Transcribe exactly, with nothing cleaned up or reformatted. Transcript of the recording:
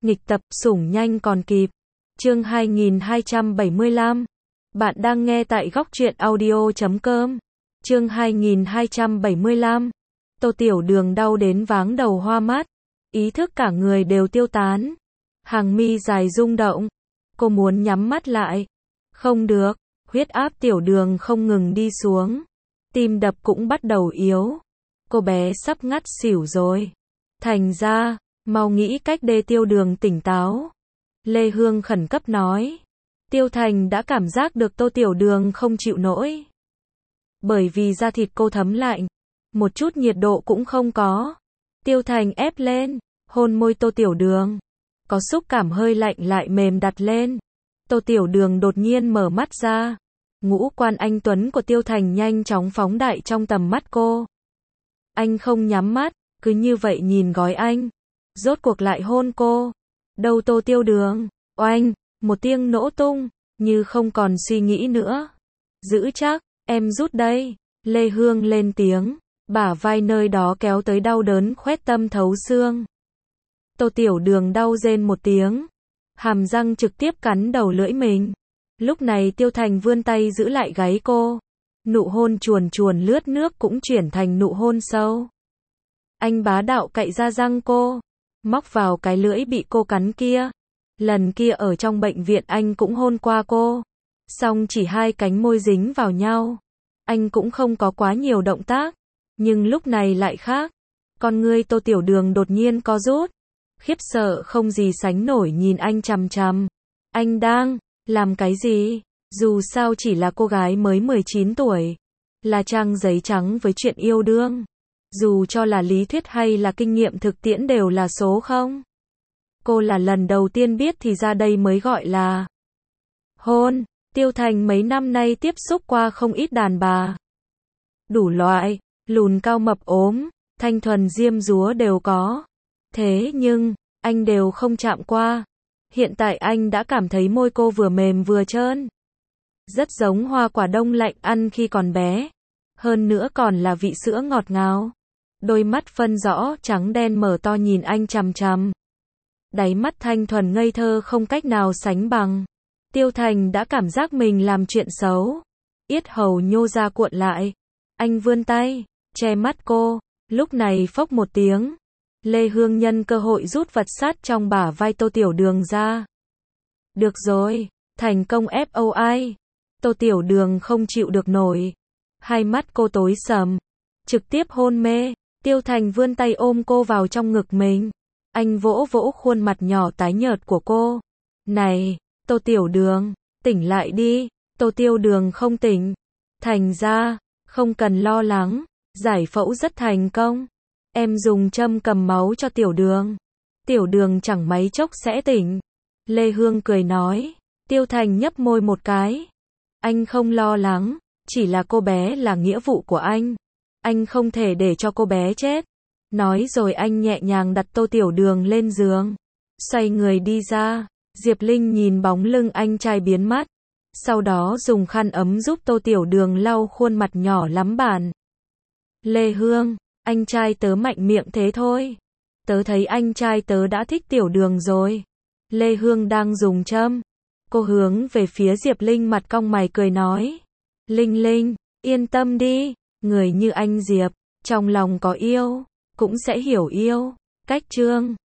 Nghịch tập, sủng nhanh còn kịp. Chương hai nghìn hai trăm bảy mươi lăm. Bạn đang nghe tại góc truyện audio chấm com. Chương hai nghìn hai trăm bảy mươi lăm. Tô Tiểu Đường đau đến váng đầu hoa mắt, ý thức cả người đều tiêu tán. Hàng mi dài rung động. Cô muốn nhắm mắt lại. Không được, huyết áp Tiểu Đường không ngừng đi xuống. Tim đập cũng bắt đầu yếu. Cô bé sắp ngất xỉu rồi. Thành ra, mau nghĩ cách để Tiêu Đường tỉnh táo. Lê Hương khẩn cấp nói. Tiêu Thành đã cảm giác được Tô Tiểu Đường không chịu nổi. Bởi vì da thịt cô thấm lạnh, một chút nhiệt độ cũng không có. Tiêu Thành ép lên, hôn môi Tô Tiểu Đường. Có xúc cảm hơi lạnh lại mềm đặt lên. Tô Tiểu Đường đột nhiên mở mắt ra. Ngũ quan anh tuấn của Tiêu Thành nhanh chóng phóng đại trong tầm mắt cô. Anh không nhắm mắt, cứ như vậy nhìn gói anh. Rốt cuộc lại hôn cô. Đầu Tô Tiểu Đường, oanh, một tiếng nổ tung, như không còn suy nghĩ nữa. Giữ chắc, em rút đây. Lê Hương lên tiếng, bả vai nơi đó kéo tới đau đớn khoét tâm thấu xương. Tô Tiểu Đường đau rên một tiếng, hàm răng trực tiếp cắn đầu lưỡi mình. Lúc này Tiêu Thành vươn tay giữ lại gáy cô. Nụ hôn chuồn chuồn lướt nước cũng chuyển thành nụ hôn sâu. Anh bá đạo cạy ra răng cô, móc vào cái lưỡi bị cô cắn kia. Lần kia ở trong bệnh viện anh cũng hôn qua cô. Song chỉ hai cánh môi dính vào nhau. Anh cũng không có quá nhiều động tác. Nhưng lúc này lại khác. Con ngươi Tô Tiểu Đường đột nhiên co rút. Khiếp sợ không gì sánh nổi nhìn anh chằm chằm. Anh đang làm cái gì? Dù sao chỉ là cô gái mới mười chín tuổi. Là trang giấy trắng với chuyện yêu đương. Dù cho là lý thuyết hay là kinh nghiệm thực tiễn đều là số không. Cô là lần đầu tiên biết thì ra đây mới gọi là hôn. Tiêu Thành mấy năm nay tiếp xúc qua không ít đàn bà. Đủ loại, lùn cao mập ốm, thanh thuần diêm dúa đều có. Thế nhưng, anh đều không chạm qua. Hiện tại anh đã cảm thấy môi cô vừa mềm vừa trơn. Rất giống hoa quả đông lạnh ăn khi còn bé. Hơn nữa còn là vị sữa ngọt ngào. Đôi mắt phân rõ trắng đen mở to nhìn anh chằm chằm. Đáy mắt thanh thuần ngây thơ không cách nào sánh bằng. Tiêu Thành đã cảm giác mình làm chuyện xấu. Yết hầu nhô ra cuộn lại. Anh vươn tay, che mắt cô. Lúc này phốc một tiếng. Lê Hương nhân cơ hội rút vật sắt trong bả vai Tô Tiểu Đường ra. Được rồi, thành công ép ô ai. Tô Tiểu Đường không chịu được nổi. Hai mắt cô tối sầm. Trực tiếp hôn mê. Tiêu Thành vươn tay ôm cô vào trong ngực mình. Anh vỗ vỗ khuôn mặt nhỏ tái nhợt của cô. Này, Tô Tiểu Đường, tỉnh lại đi. Tô Tiểu Đường không tỉnh. Thành ra, không cần lo lắng. Giải phẫu rất thành công. Em dùng châm cầm máu cho Tiểu Đường. Tiểu Đường chẳng mấy chốc sẽ tỉnh. Lê Hương cười nói. Tiêu Thành nhấp môi một cái. Anh không lo lắng. Chỉ là cô bé là nghĩa vụ của anh. Anh không thể để cho cô bé chết. Nói rồi anh nhẹ nhàng đặt Tô Tiểu Đường lên giường. Xoay người đi ra. Diệp Linh nhìn bóng lưng anh trai biến mất. Sau đó dùng khăn ấm giúp Tô Tiểu Đường lau khuôn mặt nhỏ lắm bản. Lê Hương, anh trai tớ mạnh miệng thế thôi. Tớ thấy anh trai tớ đã thích Tiểu Đường rồi. Lê Hương đang dùng châm. Cô hướng về phía Diệp Linh mặt cong mày cười nói. Linh Linh, yên tâm đi. Người như anh Diệp, trong lòng có yêu, cũng sẽ hiểu yêu. Cách chương